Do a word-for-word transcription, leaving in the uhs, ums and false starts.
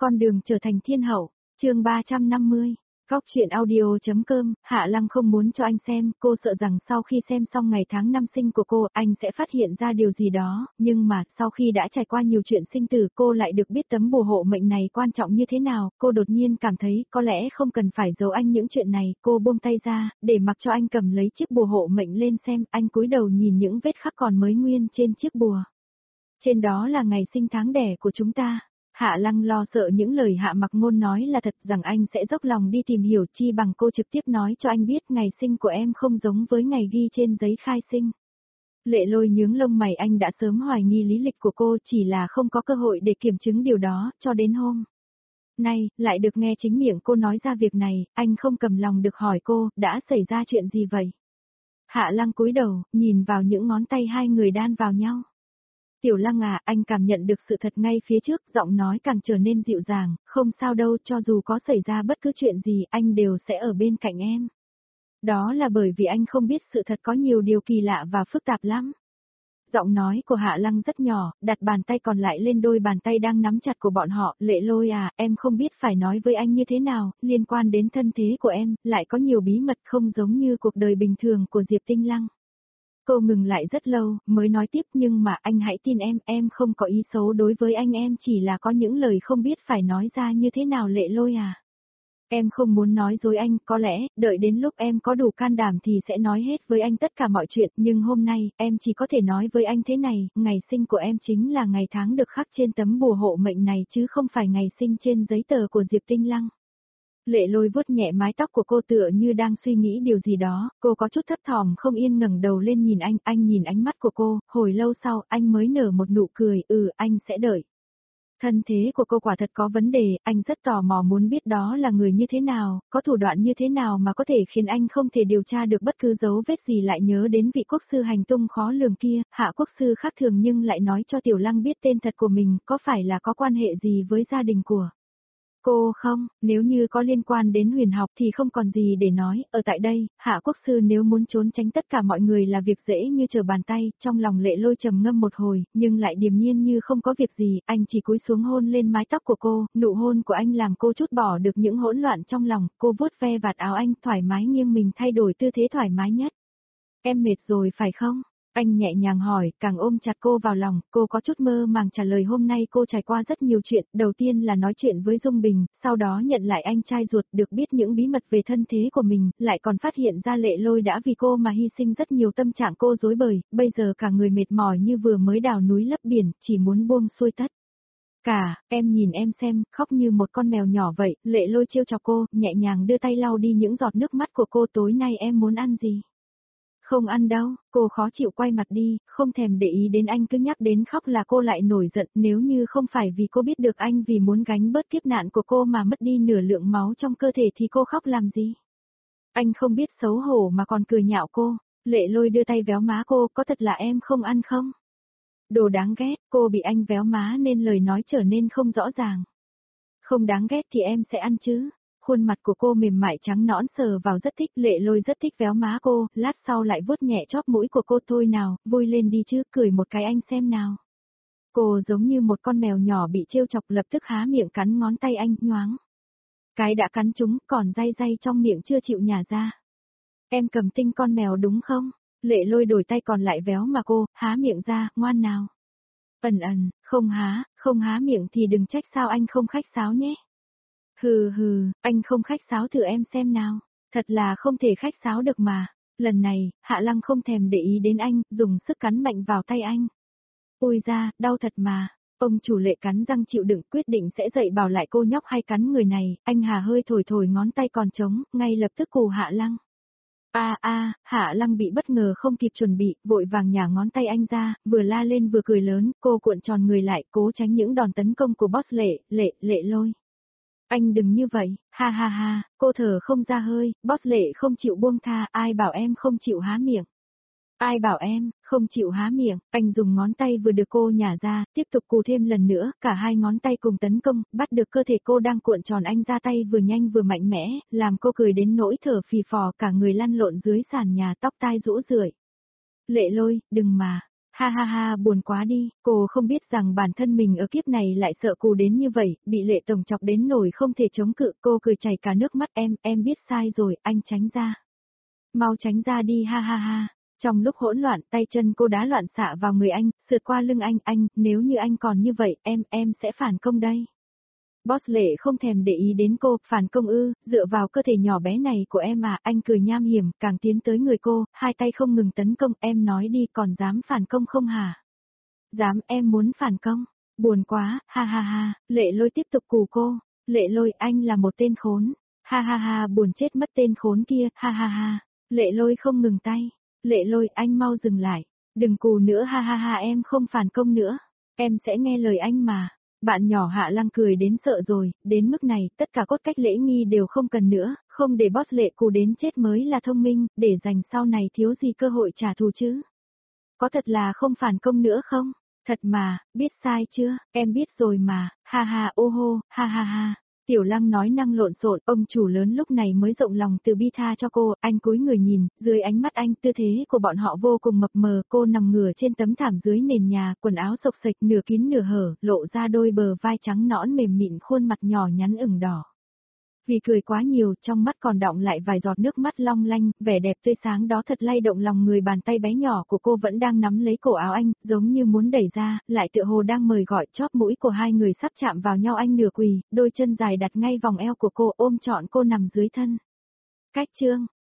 Con đường trở thành thiên hậu, chương ba trăm năm mươi. Góc truyện audio.com, Hạ Lăng không muốn cho anh xem, cô sợ rằng sau khi xem xong ngày tháng năm sinh của cô, anh sẽ phát hiện ra điều gì đó, nhưng mà, sau khi đã trải qua nhiều chuyện sinh tử, cô lại được biết tấm bùa hộ mệnh này quan trọng như thế nào, cô đột nhiên cảm thấy, có lẽ không cần phải giấu anh những chuyện này, cô buông tay ra, để mặc cho anh cầm lấy chiếc bùa hộ mệnh lên xem, anh cúi đầu nhìn những vết khắc còn mới nguyên trên chiếc bùa. Trên đó là ngày sinh tháng đẻ của chúng ta. Hạ Lăng lo sợ những lời Hạ Mặc Ngôn nói là thật, rằng anh sẽ dốc lòng đi tìm hiểu, chi bằng cô trực tiếp nói cho anh biết ngày sinh của em không giống với ngày ghi trên giấy khai sinh. Lệ Lôi nhướng lông mày, anh đã sớm hoài nghi lý lịch của cô, chỉ là không có cơ hội để kiểm chứng điều đó, cho đến hôm nay, lại được nghe chính miệng cô nói ra việc này, anh không cầm lòng được hỏi cô, đã xảy ra chuyện gì vậy? Hạ Lăng cúi đầu, nhìn vào những ngón tay hai người đan vào nhau. Tiểu Lăng à, anh cảm nhận được sự thật ngay phía trước, giọng nói càng trở nên dịu dàng, không sao đâu, cho dù có xảy ra bất cứ chuyện gì, anh đều sẽ ở bên cạnh em. Đó là bởi vì anh không biết sự thật có nhiều điều kỳ lạ và phức tạp lắm. Giọng nói của Hạ Lăng rất nhỏ, đặt bàn tay còn lại lên đôi bàn tay đang nắm chặt của bọn họ, Lệ Lôi à, em không biết phải nói với anh như thế nào, liên quan đến thân thế của em, lại có nhiều bí mật không giống như cuộc đời bình thường của Diệp Tinh Lăng. Cô ngừng lại rất lâu, mới nói tiếp, nhưng mà anh hãy tin em, em không có ý xấu đối với anh, em chỉ là có những lời không biết phải nói ra như thế nào. Lệ Lôi à. Em không muốn nói dối anh, có lẽ, đợi đến lúc em có đủ can đảm thì sẽ nói hết với anh tất cả mọi chuyện, nhưng hôm nay, em chỉ có thể nói với anh thế này, ngày sinh của em chính là ngày tháng được khắc trên tấm bùa hộ mệnh này chứ không phải ngày sinh trên giấy tờ của Diệp Tinh Lăng. Lệ Lôi vuốt nhẹ mái tóc của cô tựa như đang suy nghĩ điều gì đó, cô có chút thấp thỏm không yên ngẩng đầu lên nhìn anh, anh nhìn ánh mắt của cô, hồi lâu sau anh mới nở một nụ cười, ừ anh sẽ đợi. Thân thế của cô quả thật có vấn đề, anh rất tò mò muốn biết đó là người như thế nào, có thủ đoạn như thế nào mà có thể khiến anh không thể điều tra được bất cứ dấu vết gì. Lại nhớ đến vị quốc sư hành tung khó lường kia, Hạ quốc sư khác thường nhưng lại nói cho Tiểu Lăng biết tên thật của mình, có phải là có quan hệ gì với gia đình của cô không? Nếu như có liên quan đến huyền học thì không còn gì để nói, ở tại đây, Hạ quốc sư nếu muốn trốn tránh tất cả mọi người là việc dễ như trở bàn tay, trong lòng Lệ Lôi trầm ngâm một hồi, nhưng lại điềm nhiên như không có việc gì, anh chỉ cúi xuống hôn lên mái tóc của cô, nụ hôn của anh làm cô chút bỏ được những hỗn loạn trong lòng, cô vuốt ve vạt áo anh, thoải mái nghiêng mình thay đổi tư thế thoải mái nhất. Em mệt rồi phải không? Anh nhẹ nhàng hỏi, càng ôm chặt cô vào lòng, cô có chút mơ màng trả lời hôm nay cô trải qua rất nhiều chuyện, đầu tiên là nói chuyện với Dung Bình, sau đó nhận lại anh trai ruột, được biết những bí mật về thân thế của mình, lại còn phát hiện ra Lệ Lôi đã vì cô mà hy sinh rất nhiều, tâm trạng cô rối bời, bây giờ cả người mệt mỏi như vừa mới đào núi lấp biển, chỉ muốn buông xuôi tất cả. Em nhìn em xem, khóc như một con mèo nhỏ vậy. Lệ Lôi trêu chọc cô, nhẹ nhàng đưa tay lau đi những giọt nước mắt của cô. Tối nay em muốn ăn gì? Không ăn đâu, cô khó chịu quay mặt đi, không thèm để ý đến anh, cứ nhắc đến khóc là cô lại nổi giận, nếu như không phải vì cô biết được anh vì muốn gánh bớt kiếp nạn của cô mà mất đi nửa lượng máu trong cơ thể thì cô khóc làm gì? Anh không biết xấu hổ mà còn cười nhạo cô. Lệ Lôi đưa tay véo má cô, có thật là em không ăn không? Đồ đáng ghét, cô bị anh véo má nên lời nói trở nên không rõ ràng. Không đáng ghét thì em sẽ ăn chứ. Khuôn mặt của cô mềm mại trắng nõn sờ vào rất thích, Lệ Lôi rất thích véo má cô, lát sau lại vuốt nhẹ chóp mũi của cô. Thôi nào, vui lên đi chứ, cười một cái anh xem nào. Cô giống như một con mèo nhỏ bị trêu chọc, lập tức há miệng cắn ngón tay anh, nhoáng. Cái đã cắn trúng, còn day day trong miệng chưa chịu nhả ra. Em cầm tinh con mèo đúng không? Lệ Lôi đổi tay còn lại véo mà cô, há miệng ra, ngoan nào. Ẩn ẩn, không há, không há miệng thì đừng trách sao anh không khách sáo nhé. Hừ hừ, anh không khách sáo thử em xem nào. Thật là không thể khách sáo được mà. Lần này, Hạ Lăng không thèm để ý đến anh, dùng sức cắn mạnh vào tay anh. Ôi da, đau thật mà. Ông chủ Lệ cắn răng chịu đựng, quyết định sẽ dạy bảo lại cô nhóc hay cắn người này. Anh hà hơi thổi thổi ngón tay còn trống, ngay lập tức cù Hạ Lăng. A a, Hạ Lăng bị bất ngờ không kịp chuẩn bị, vội vàng nhả ngón tay anh ra, vừa la lên vừa cười lớn, cô cuộn tròn người lại, cố tránh những đòn tấn công của boss Lệ, Lệ, Lệ Lôi. Anh đừng như vậy, ha ha ha, cô thở không ra hơi, boss Lệ không chịu buông tha, ai bảo em không chịu há miệng. Ai bảo em, không chịu há miệng, anh dùng ngón tay vừa được cô nhả ra, tiếp tục cù thêm lần nữa, cả hai ngón tay cùng tấn công, bắt được cơ thể cô đang cuộn tròn anh ra, tay vừa nhanh vừa mạnh mẽ, làm cô cười đến nỗi thở phì phò, cả người lăn lộn dưới sàn nhà, tóc tai rũ rượi. Lệ Lôi, đừng mà. Ha ha ha, buồn quá đi, cô không biết rằng bản thân mình ở kiếp này lại sợ cô đến như vậy, bị Lệ Tổng chọc đến nổi không thể chống cự, cô cười chảy cả nước mắt. Em, em biết sai rồi, anh tránh ra. Mau tránh ra đi, ha ha ha. Trong lúc hỗn loạn, tay chân cô đá loạn xạ vào người anh, sượt qua lưng anh. Anh, nếu như anh còn như vậy, em, em sẽ phản công đây. Boss Lệ không thèm để ý đến cô, phản công ư, dựa vào cơ thể nhỏ bé này của em à, anh cười nham hiểm, càng tiến tới người cô, hai tay không ngừng tấn công. Em nói đi, còn dám phản công không hả? Dám, em muốn phản công. Buồn quá, ha ha ha. Lệ Lôi tiếp tục cù cô. Lệ Lôi, anh là một tên khốn. Ha ha ha, buồn chết mất tên khốn kia, ha ha ha. Lệ Lôi không ngừng tay. Lệ Lôi, anh mau dừng lại. Đừng cù nữa, ha ha ha, em không phản công nữa. Em sẽ nghe lời anh mà. Bạn nhỏ Hạ Lăng cười đến sợ rồi, đến mức này, tất cả cốt cách lễ nghi đều không cần nữa, không để boss Lệ cù đến chết mới là thông minh, để dành sau này thiếu gì cơ hội trả thù chứ. Có thật là không phản công nữa không? Thật mà, biết sai chưa, em biết rồi mà, ha ha ô hô, ha ha ha. Tiểu Lăng nói năng lộn xộn, ông chủ lớn lúc này mới rộng lòng từ bi tha cho cô, anh cúi người nhìn, dưới ánh mắt anh tư thế của bọn họ vô cùng mập mờ, cô nằm ngửa trên tấm thảm dưới nền nhà, quần áo xộc xệch nửa kín nửa hở, lộ ra đôi bờ vai trắng nõn mềm mịn, khuôn mặt nhỏ nhắn ửng đỏ. Vì cười quá nhiều, trong mắt còn đọng lại vài giọt nước mắt long lanh, vẻ đẹp tươi sáng đó thật lay động lòng người. Bàn tay bé nhỏ của cô vẫn đang nắm lấy cổ áo anh, giống như muốn đẩy ra, lại tựa hồ đang mời gọi. Chóp mũi của hai người sắp chạm vào nhau, anh nửa quỳ, đôi chân dài đặt ngay vòng eo của cô, ôm trọn cô nằm dưới thân. Cách chương